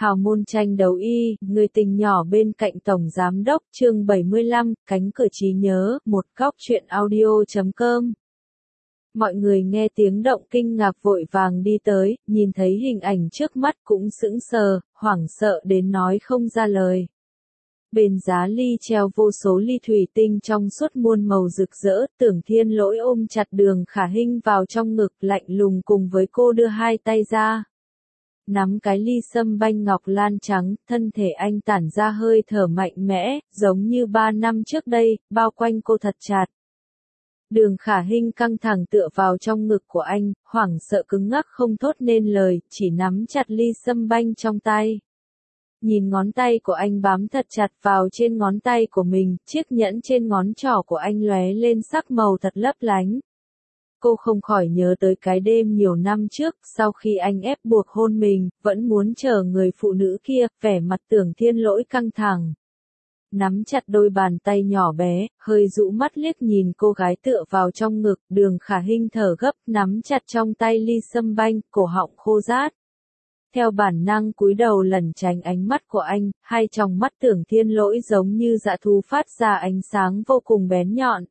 Hào môn tranh đấu y, người tình nhỏ bên cạnh Tổng Giám đốc, chương 75, cánh cửa trí nhớ, một góc truyện audio.com. Mọi người nghe tiếng động kinh ngạc vội vàng đi tới, nhìn thấy hình ảnh trước mắt cũng sững sờ, hoảng sợ đến nói không ra lời. Bên giá ly treo vô số ly thủy tinh trong suốt muôn màu rực rỡ, Tưởng Thiên Lỗi ôm chặt Đường Khả Hinh vào trong ngực lạnh lùng cùng với cô đưa hai tay ra. Nắm cái ly sâm banh ngọc lan trắng, thân thể anh tản ra hơi thở mạnh mẽ, giống như 3 năm trước đây, bao quanh cô thật chặt. Đường Khả Hinh căng thẳng tựa vào trong ngực của anh, hoảng sợ cứng ngắc không thốt nên lời, chỉ nắm chặt ly sâm banh trong tay. Nhìn ngón tay của anh bám thật chặt vào trên ngón tay của mình, chiếc nhẫn trên ngón trỏ của anh lóe lên sắc màu thật lấp lánh. Cô không khỏi nhớ tới cái đêm nhiều năm trước, sau khi anh ép buộc hôn mình, vẫn muốn chờ người phụ nữ kia, vẻ mặt Tưởng Thiên Lỗi căng thẳng. Nắm chặt đôi bàn tay nhỏ bé, hơi rũ mắt liếc nhìn cô gái tựa vào trong ngực, Đường Khả Hinh thở gấp, nắm chặt trong tay ly sâm banh, cổ họng khô rát. Theo bản năng cúi đầu lẩn tránh ánh mắt của anh, hai tròng mắt Tưởng Thiên Lỗi giống như dã thú phát ra ánh sáng vô cùng bén nhọn.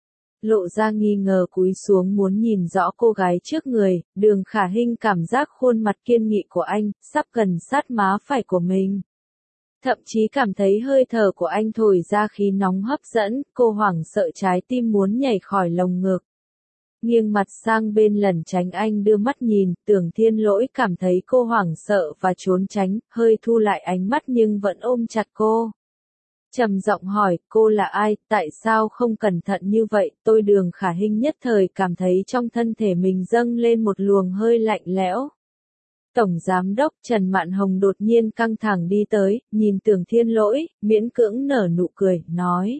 Lộ ra nghi ngờ cúi xuống muốn nhìn rõ cô gái trước người, Đường Khả Hinh cảm giác khuôn mặt kiên nghị của anh, sắp gần sát má phải của mình. Thậm chí cảm thấy hơi thở của anh thổi ra khí nóng hấp dẫn, cô hoảng sợ trái tim muốn nhảy khỏi lồng ngực. Nghiêng mặt sang bên lẩn tránh anh đưa mắt nhìn, Tưởng Thiên Lỗi cảm thấy cô hoảng sợ và trốn tránh, hơi thu lại ánh mắt nhưng vẫn ôm chặt cô. Trầm giọng hỏi, cô là ai, tại sao không cẩn thận như vậy, tôi Đường Khả Hinh nhất thời cảm thấy trong thân thể mình dâng lên một luồng hơi lạnh lẽo. Tổng Giám đốc Trần Mạn Hồng đột nhiên căng thẳng đi tới, nhìn Tưởng Thiên Lỗi, miễn cưỡng nở nụ cười, nói.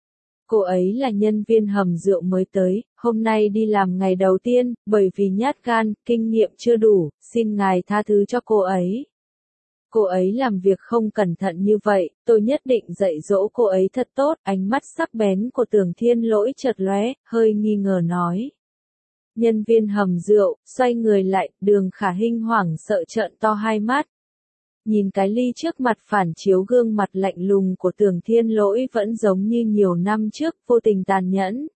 Cô ấy là nhân viên hầm rượu mới tới, hôm nay đi làm ngày đầu tiên, bởi vì nhát gan, kinh nghiệm chưa đủ, xin ngài tha thứ cho cô ấy. Cô ấy làm việc không cẩn thận như vậy, tôi nhất định dạy dỗ cô ấy thật tốt, ánh mắt sắc bén của Tưởng Thiên Lỗi chợt lóe, hơi nghi ngờ nói. Nhân viên hầm rượu, xoay người lại, Đường Khả Hinh hoảng sợ trợn to hai mắt. Nhìn cái ly trước mặt phản chiếu gương mặt lạnh lùng của Tưởng Thiên Lỗi vẫn giống như nhiều năm trước, vô tình tàn nhẫn.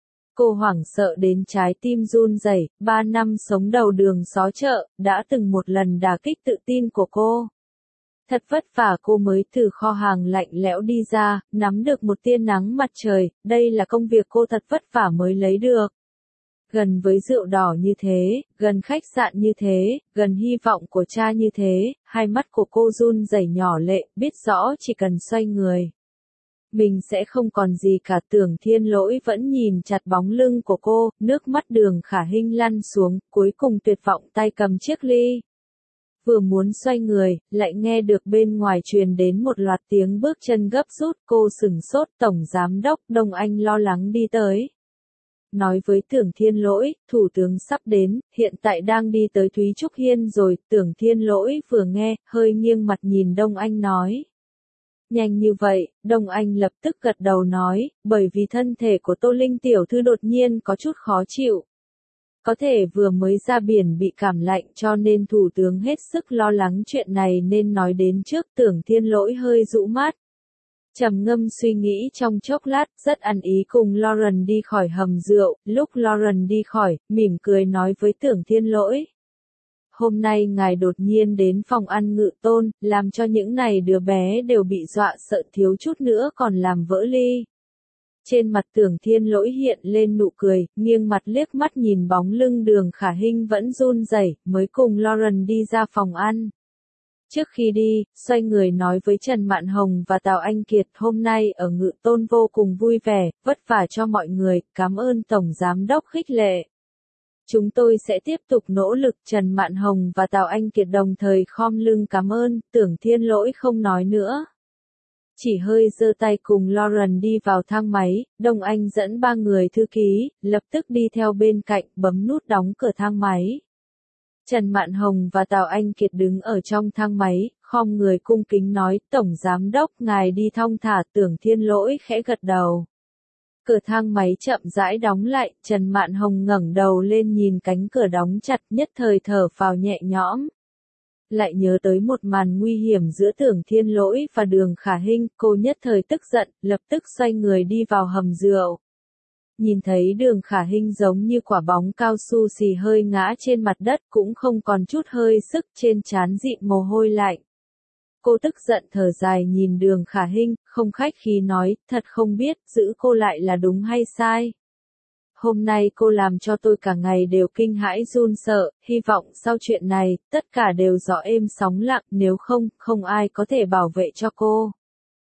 Cô hoảng sợ đến trái tim run rẩy, 3 năm sống đầu đường xó chợ, đã từng một lần đả kích tự tin của cô. Thật vất vả cô mới từ kho hàng lạnh lẽo đi ra, nắm được một tia nắng mặt trời, đây là công việc cô thật vất vả mới lấy được. Gần với rượu đỏ như thế, gần khách sạn như thế, gần hy vọng của cha như thế, hai mắt của cô run rẩy nhỏ lệ, biết rõ chỉ cần xoay người. Mình sẽ không còn gì cả. Tưởng Thiên Lỗi vẫn nhìn chặt bóng lưng của cô, nước mắt Đường Khả Hinh lăn xuống, cuối cùng tuyệt vọng tay cầm chiếc ly. Vừa muốn xoay người, lại nghe được bên ngoài truyền đến một loạt tiếng bước chân gấp rút, cô sửng sốt. Tổng Giám đốc Đông Anh lo lắng đi tới. Nói với Tưởng Thiên Lỗi, Thủ tướng sắp đến, hiện tại đang đi tới Thúy Trúc Hiên rồi. Tưởng Thiên Lỗi vừa nghe, hơi nghiêng mặt nhìn Đông Anh nói. Nhanh như vậy, Đông Anh lập tức gật đầu nói, bởi vì thân thể của Tô Linh tiểu thư đột nhiên có chút khó chịu. Có thể vừa mới ra biển bị cảm lạnh cho nên Thủ tướng hết sức lo lắng chuyện này nên nói đến trước. Tưởng Thiên Lỗi hơi rũ mắt. Trầm ngâm suy nghĩ trong chốc lát, rất ăn ý cùng Lauren đi khỏi hầm rượu, lúc Lauren đi khỏi, mỉm cười nói với Tưởng Thiên Lỗi. Hôm nay ngài đột nhiên đến phòng ăn Ngự Tôn, làm cho những này đứa bé đều bị dọa sợ thiếu chút nữa còn làm vỡ ly. Trên mặt Tưởng Thiên Lỗi hiện lên nụ cười, nghiêng mặt liếc mắt nhìn bóng lưng Đường Khả Hinh vẫn run rẩy, mới cùng Lauren đi ra phòng ăn. Trước khi đi, xoay người nói với Trần Mạn Hồng và Tào Anh Kiệt, hôm nay ở Ngự Tôn vô cùng vui vẻ, vất vả cho mọi người, cảm ơn Tổng Giám đốc khích lệ. Chúng tôi sẽ tiếp tục nỗ lực. Trần Mạn Hồng và Tào Anh Kiệt đồng thời khom lưng cảm ơn. Tưởng Thiên Lỗi không nói nữa. Chỉ hơi giơ tay cùng Lauren đi vào thang máy, Đông Anh dẫn 3 người thư ký, lập tức đi theo bên cạnh, bấm nút đóng cửa thang máy. Trần Mạn Hồng và Tào Anh Kiệt đứng ở trong thang máy, khom người cung kính nói, Tổng Giám đốc ngài đi thong thả. Tưởng Thiên Lỗi khẽ gật đầu. Cửa thang máy chậm rãi đóng lại, Trần Mạn Hồng ngẩng đầu lên nhìn cánh cửa đóng chặt, nhất thời thở phào nhẹ nhõm. Lại nhớ tới một màn nguy hiểm giữa Tưởng Thiên Lỗi và Đường Khả Hinh, cô nhất thời tức giận, lập tức xoay người đi vào hầm rượu. Nhìn thấy Đường Khả Hinh giống như quả bóng cao su xì hơi ngã trên mặt đất, cũng không còn chút hơi sức, trên trán dịn mồ hôi lạnh. Cô tức giận thở dài nhìn Đường Khả Hinh, không khách khí nói, thật không biết, giữ cô lại là đúng hay sai. Hôm nay cô làm cho tôi cả ngày đều kinh hãi run sợ, hy vọng sau chuyện này, tất cả đều gió êm sóng lặng, nếu không, không ai có thể bảo vệ cho cô.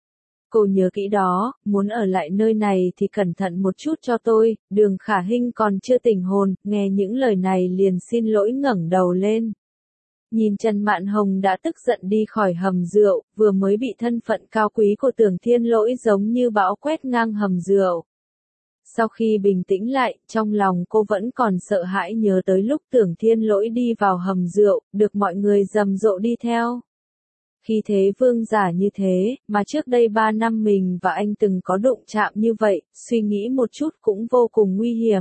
Cô nhớ kỹ đó, muốn ở lại nơi này thì cẩn thận một chút cho tôi. Đường Khả Hinh còn chưa tỉnh hồn, nghe những lời này liền xin lỗi ngẩng đầu lên. Nhìn Trần Mạn Hồng đã tức giận đi khỏi hầm rượu, vừa mới bị thân phận cao quý của Tưởng Thiên Lỗi giống như bão quét ngang hầm rượu. Sau khi bình tĩnh lại, trong lòng cô vẫn còn sợ hãi nhớ tới lúc Tưởng Thiên Lỗi đi vào hầm rượu, được mọi người rầm rộ đi theo. Khi thế vương giả như thế, mà trước đây 3 năm mình và anh từng có đụng chạm như vậy, suy nghĩ một chút cũng vô cùng nguy hiểm.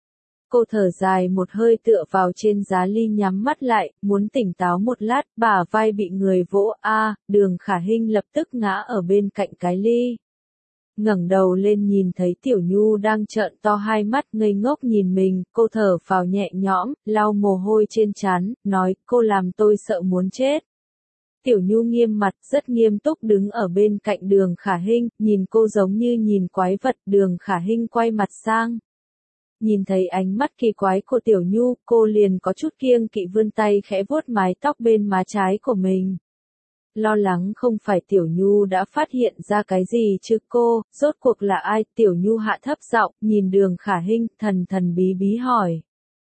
Cô thở dài một hơi tựa vào trên giá ly nhắm mắt lại, muốn tỉnh táo một lát, bả vai bị người vỗ Đường Khả Hinh lập tức ngã ở bên cạnh cái ly. Ngẩng đầu lên nhìn thấy Tiểu Nhu đang trợn to hai mắt ngây ngốc nhìn mình, cô thở phào nhẹ nhõm, lau mồ hôi trên trán, nói, cô làm tôi sợ muốn chết. Tiểu Nhu nghiêm mặt, rất nghiêm túc đứng ở bên cạnh Đường Khả Hinh, nhìn cô giống như nhìn quái vật. Đường Khả Hinh quay mặt sang. Nhìn thấy ánh mắt kỳ quái của Tiểu Nhu, cô liền có chút kiêng kỵ vươn tay khẽ vuốt mái tóc bên má trái của mình. Lo lắng không phải Tiểu Nhu đã phát hiện ra cái gì chứ cô, rốt cuộc là ai? Tiểu Nhu hạ thấp giọng, nhìn Đường Khả Hinh, thần thần bí bí hỏi.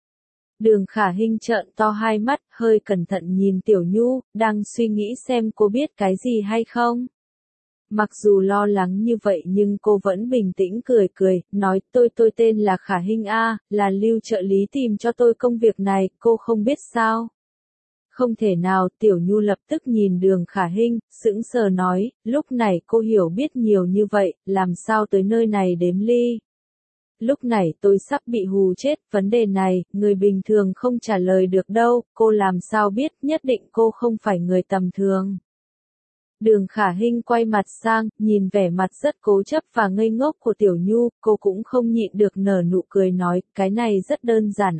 Đường Khả Hinh trợn to hai mắt, hơi cẩn thận nhìn Tiểu Nhu, đang suy nghĩ xem cô biết cái gì hay không. Mặc dù lo lắng như vậy nhưng cô vẫn bình tĩnh cười cười, nói tôi tên là Khả Hinh là Lưu trợ lý tìm cho tôi công việc này, cô không biết sao. Không thể nào, Tiểu Nhu lập tức nhìn Đường Khả Hinh, sững sờ nói, lúc này cô hiểu biết nhiều như vậy, làm sao tới nơi này đếm ly. Lúc này tôi sắp bị hù chết, vấn đề này, người bình thường không trả lời được đâu, cô làm sao biết, nhất định cô không phải người tầm thường. Đường Khả Hinh quay mặt sang, nhìn vẻ mặt rất cố chấp và ngây ngốc của Tiểu Nhu, cô cũng không nhịn được nở nụ cười nói, cái này rất đơn giản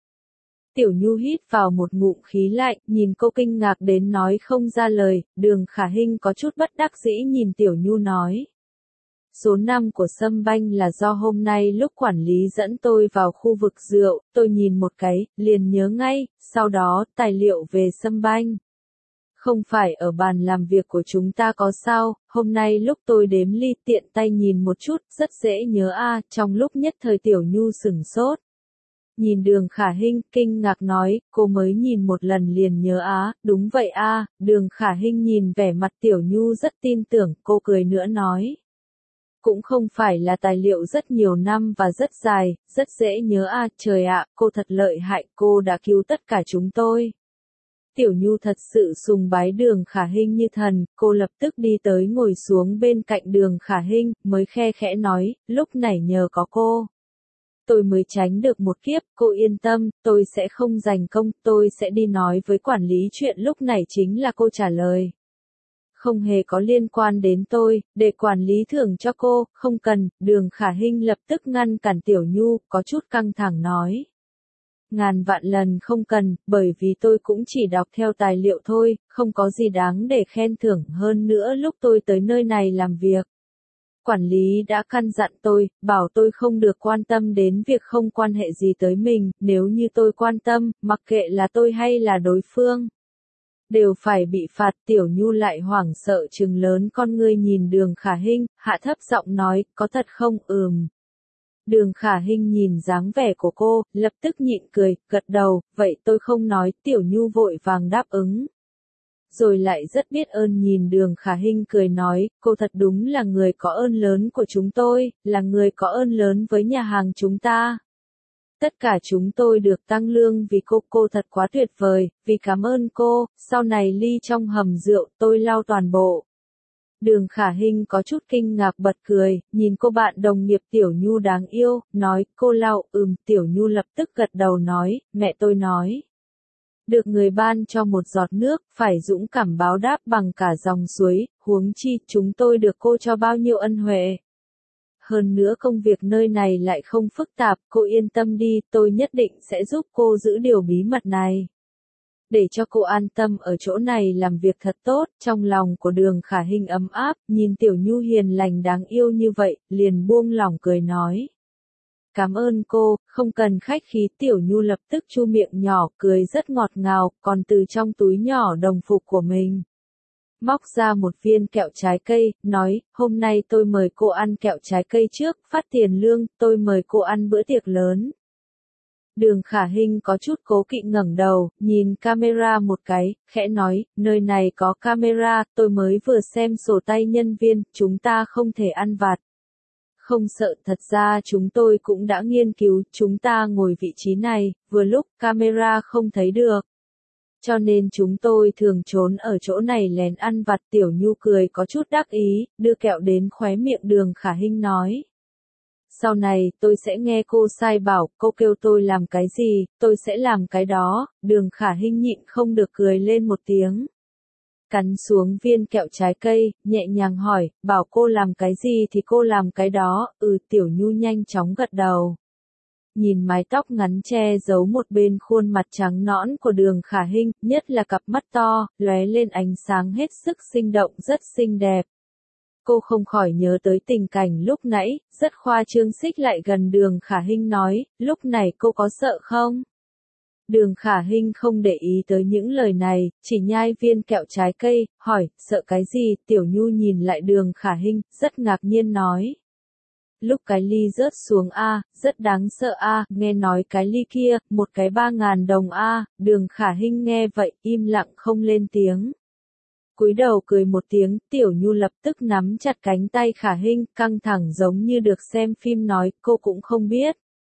Tiểu Nhu hít vào một ngụm khí lạnh, nhìn cô kinh ngạc đến nói không ra lời. Đường Khả Hinh có chút bất đắc dĩ nhìn Tiểu Nhu nói. Số 5 của Sâm Banh là do hôm nay lúc quản lý dẫn tôi vào khu vực rượu, tôi nhìn một cái, liền nhớ ngay, sau đó, tài liệu về Sâm Banh. Không phải ở bàn làm việc của chúng ta có sao, hôm nay lúc tôi đếm ly tiện tay nhìn một chút, rất dễ nhớ trong lúc nhất thời Tiểu Nhu sửng sốt. Nhìn Đường Khả Hinh, kinh ngạc nói, cô mới nhìn một lần liền nhớ đúng vậy Đường Khả Hinh nhìn vẻ mặt Tiểu Nhu rất tin tưởng, cô cười nữa nói. Cũng không phải là tài liệu rất nhiều năm và rất dài, rất dễ nhớ trời ạ, cô thật lợi hại, cô đã cứu tất cả chúng tôi. Tiểu Nhu thật sự sùng bái Đường Khả Hinh như thần, cô lập tức đi tới ngồi xuống bên cạnh Đường Khả Hinh, mới khe khẽ nói, lúc này nhờ có cô. Tôi mới tránh được một kiếp, cô yên tâm, tôi sẽ không giành công, tôi sẽ đi nói với quản lý chuyện lúc này chính là cô trả lời. Không hề có liên quan đến tôi, để quản lý thưởng cho cô, không cần. Đường Khả Hinh lập tức ngăn cản Tiểu Nhu, có chút căng thẳng nói. Ngàn vạn lần không cần, bởi vì tôi cũng chỉ đọc theo tài liệu thôi, không có gì đáng để khen thưởng hơn nữa lúc tôi tới nơi này làm việc. Quản lý đã căn dặn tôi, bảo tôi không được quan tâm đến việc không quan hệ gì tới mình, nếu như tôi quan tâm, mặc kệ là tôi hay là đối phương. Đều phải bị phạt. Tiểu Nhu lại hoảng sợ trừng lớn con ngươi nhìn Đường Khả Hinh, hạ thấp giọng nói, có thật không? Đường Khả Hinh nhìn dáng vẻ của cô, lập tức nhịn cười, gật đầu, vậy tôi không nói. Tiểu Nhu vội vàng đáp ứng. Rồi lại rất biết ơn nhìn Đường Khả Hinh cười nói, cô thật đúng là người có ơn lớn của chúng tôi, là người có ơn lớn với nhà hàng chúng ta. Tất cả chúng tôi được tăng lương vì cô thật quá tuyệt vời, vì cảm ơn cô, sau này ly trong hầm rượu tôi lau toàn bộ. Đường Khả Hinh có chút kinh ngạc bật cười, nhìn cô bạn đồng nghiệp Tiểu Nhu đáng yêu, nói, cô lau, Tiểu Nhu lập tức gật đầu nói, mẹ tôi nói. Được người ban cho một giọt nước, phải dũng cảm báo đáp bằng cả dòng suối, huống chi chúng tôi được cô cho bao nhiêu ân huệ. Hơn nữa công việc nơi này lại không phức tạp, cô yên tâm đi, tôi nhất định sẽ giúp cô giữ điều bí mật này. Để cho cô an tâm ở chỗ này làm việc thật tốt, trong lòng của Đường Khả Hinh ấm áp, nhìn Tiểu Nhu hiền lành đáng yêu như vậy, liền buông lỏng cười nói. Cảm ơn cô, không cần khách khí. Tiểu Nhu lập tức chu miệng nhỏ, cười rất ngọt ngào, còn từ trong túi nhỏ đồng phục của mình móc ra một viên kẹo trái cây, nói, hôm nay tôi mời cô ăn kẹo trái cây trước, phát tiền lương, tôi mời cô ăn bữa tiệc lớn. Đường Khả Hinh có chút cố kỵ ngẩng đầu, nhìn camera một cái, khẽ nói, nơi này có camera, tôi mới vừa xem sổ tay nhân viên, chúng ta không thể ăn vặt. Không sợ, thật ra chúng tôi cũng đã nghiên cứu, chúng ta ngồi vị trí này, vừa lúc camera không thấy được. Cho nên chúng tôi thường trốn ở chỗ này lén ăn vặt. Tiểu Nhu cười có chút đắc ý, đưa kẹo đến khóe miệng Đường Khả Hinh nói. Sau này, tôi sẽ nghe cô sai bảo, cô kêu tôi làm cái gì, tôi sẽ làm cái đó. Đường Khả Hinh nhịn không được cười lên một tiếng. Cắn xuống viên kẹo trái cây, nhẹ nhàng hỏi, bảo cô làm cái gì thì cô làm cái đó. Tiểu Nhu nhanh chóng gật đầu. Nhìn mái tóc ngắn che giấu một bên khuôn mặt trắng nõn của Đường Khả Hinh, nhất là cặp mắt to, lóe lên ánh sáng hết sức sinh động, rất xinh đẹp. Cô không khỏi nhớ tới tình cảnh lúc nãy, rất khoa trương xích lại gần Đường Khả Hinh nói, lúc này cô có sợ không? Đường Khả Hinh không để ý tới những lời này, chỉ nhai viên kẹo trái cây, hỏi, sợ cái gì? Tiểu Nhu nhìn lại Đường Khả Hinh, rất ngạc nhiên nói. Lúc cái ly rớt xuống rất đáng sợ nghe nói cái ly kia, một cái 3.000 đồng Đường Khả Hinh nghe vậy, im lặng không lên tiếng. Cúi đầu cười một tiếng, Tiểu Nhu lập tức nắm chặt cánh tay Khả Hinh, căng thẳng giống như được xem phim nói, cô cũng không biết.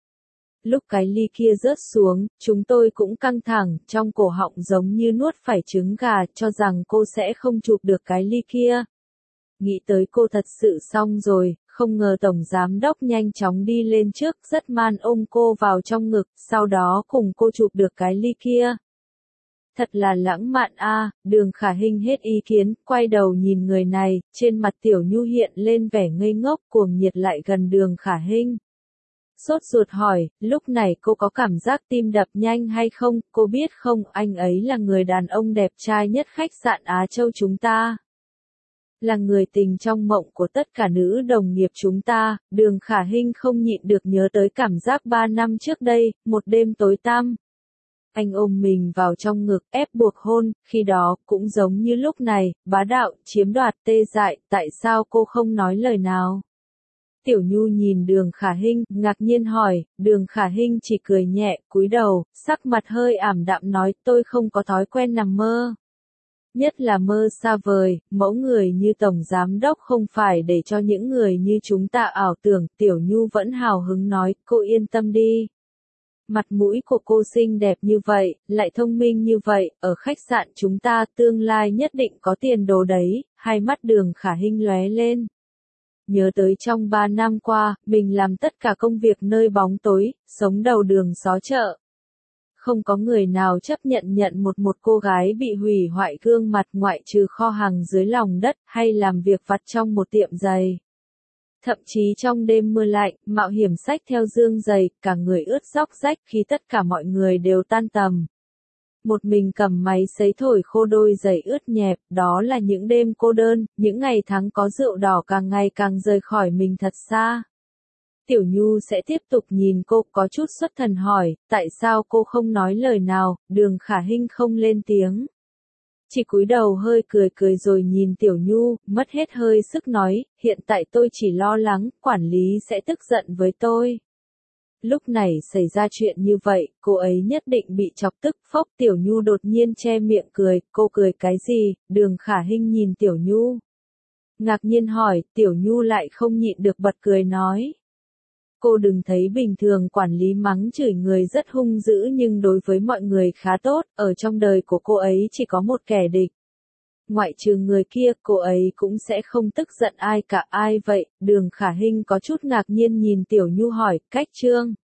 Lúc cái ly kia rớt xuống, chúng tôi cũng căng thẳng, trong cổ họng giống như nuốt phải trứng gà, cho rằng cô sẽ không chụp được cái ly kia. Nghĩ tới cô thật sự xong rồi, không ngờ Tổng Giám Đốc nhanh chóng đi lên trước, rất man ôm cô vào trong ngực, sau đó cùng cô chụp được cái ly kia. Thật là lãng mạn Đường Khả Hinh hết ý kiến, quay đầu nhìn người này, trên mặt Tiểu Nhu hiện lên vẻ ngây ngốc, cuồng nhiệt lại gần Đường Khả Hinh. Sốt ruột hỏi, lúc này cô có cảm giác tim đập nhanh hay không? Cô biết không, anh ấy là người đàn ông đẹp trai nhất khách sạn Á Châu chúng ta. Là người tình trong mộng của tất cả nữ đồng nghiệp chúng ta. Đường Khả Hinh không nhịn được nhớ tới cảm giác 3 năm trước đây, một đêm tối tăm. Anh ôm mình vào trong ngực, ép buộc hôn, khi đó, cũng giống như lúc này, bá đạo, chiếm đoạt, tê dại, tại sao cô không nói lời nào? Tiểu Nhu nhìn Đường Khả Hinh, ngạc nhiên hỏi, Đường Khả Hinh chỉ cười nhẹ, cúi đầu, sắc mặt hơi ảm đạm nói, tôi không có thói quen nằm mơ. Nhất là mơ xa vời, mẫu người như Tổng Giám Đốc không phải để cho những người như chúng ta ảo tưởng. Tiểu Nhu vẫn hào hứng nói, cô yên tâm đi. Mặt mũi của cô xinh đẹp như vậy, lại thông minh như vậy, ở khách sạn chúng ta tương lai nhất định có tiền đồ đấy. Hai mắt Đường Khả Hinh lóe lên. Nhớ tới trong 3 năm qua, mình làm tất cả công việc nơi bóng tối, sống đầu đường xó chợ. Không có người nào chấp nhận một cô gái bị hủy hoại gương mặt ngoại trừ kho hàng dưới lòng đất, hay làm việc vặt trong một tiệm giày. Thậm chí trong đêm mưa lạnh, mạo hiểm xách theo dương giày, cả người ướt róc rách khi tất cả mọi người đều tan tầm. Một mình cầm máy sấy thổi khô đôi giày ướt nhẹp, đó là những đêm cô đơn, những ngày tháng có rượu đỏ càng ngày càng rời khỏi mình thật xa. Tiểu Nhu sẽ tiếp tục nhìn cô, có chút xuất thần hỏi, tại sao cô không nói lời nào? Đường Khả Hinh không lên tiếng. Chỉ cúi đầu hơi cười rồi nhìn Tiểu Nhu, mất hết hơi sức nói, hiện tại tôi chỉ lo lắng, quản lý sẽ tức giận với tôi. Lúc này xảy ra chuyện như vậy, cô ấy nhất định bị chọc tức, phốc. Tiểu Nhu đột nhiên che miệng cười, cô cười cái gì? Đường Khả Hinh nhìn Tiểu Nhu. Ngạc nhiên hỏi, Tiểu Nhu lại không nhịn được bật cười nói. Cô đừng thấy bình thường quản lý mắng chửi người rất hung dữ nhưng đối với mọi người khá tốt, ở trong đời của cô ấy chỉ có một kẻ địch. Ngoại trừ người kia, cô ấy cũng sẽ không tức giận ai cả. Ai vậy? Đường Khả Hinh có chút ngạc nhiên nhìn Tiểu Nhu hỏi, cách trương.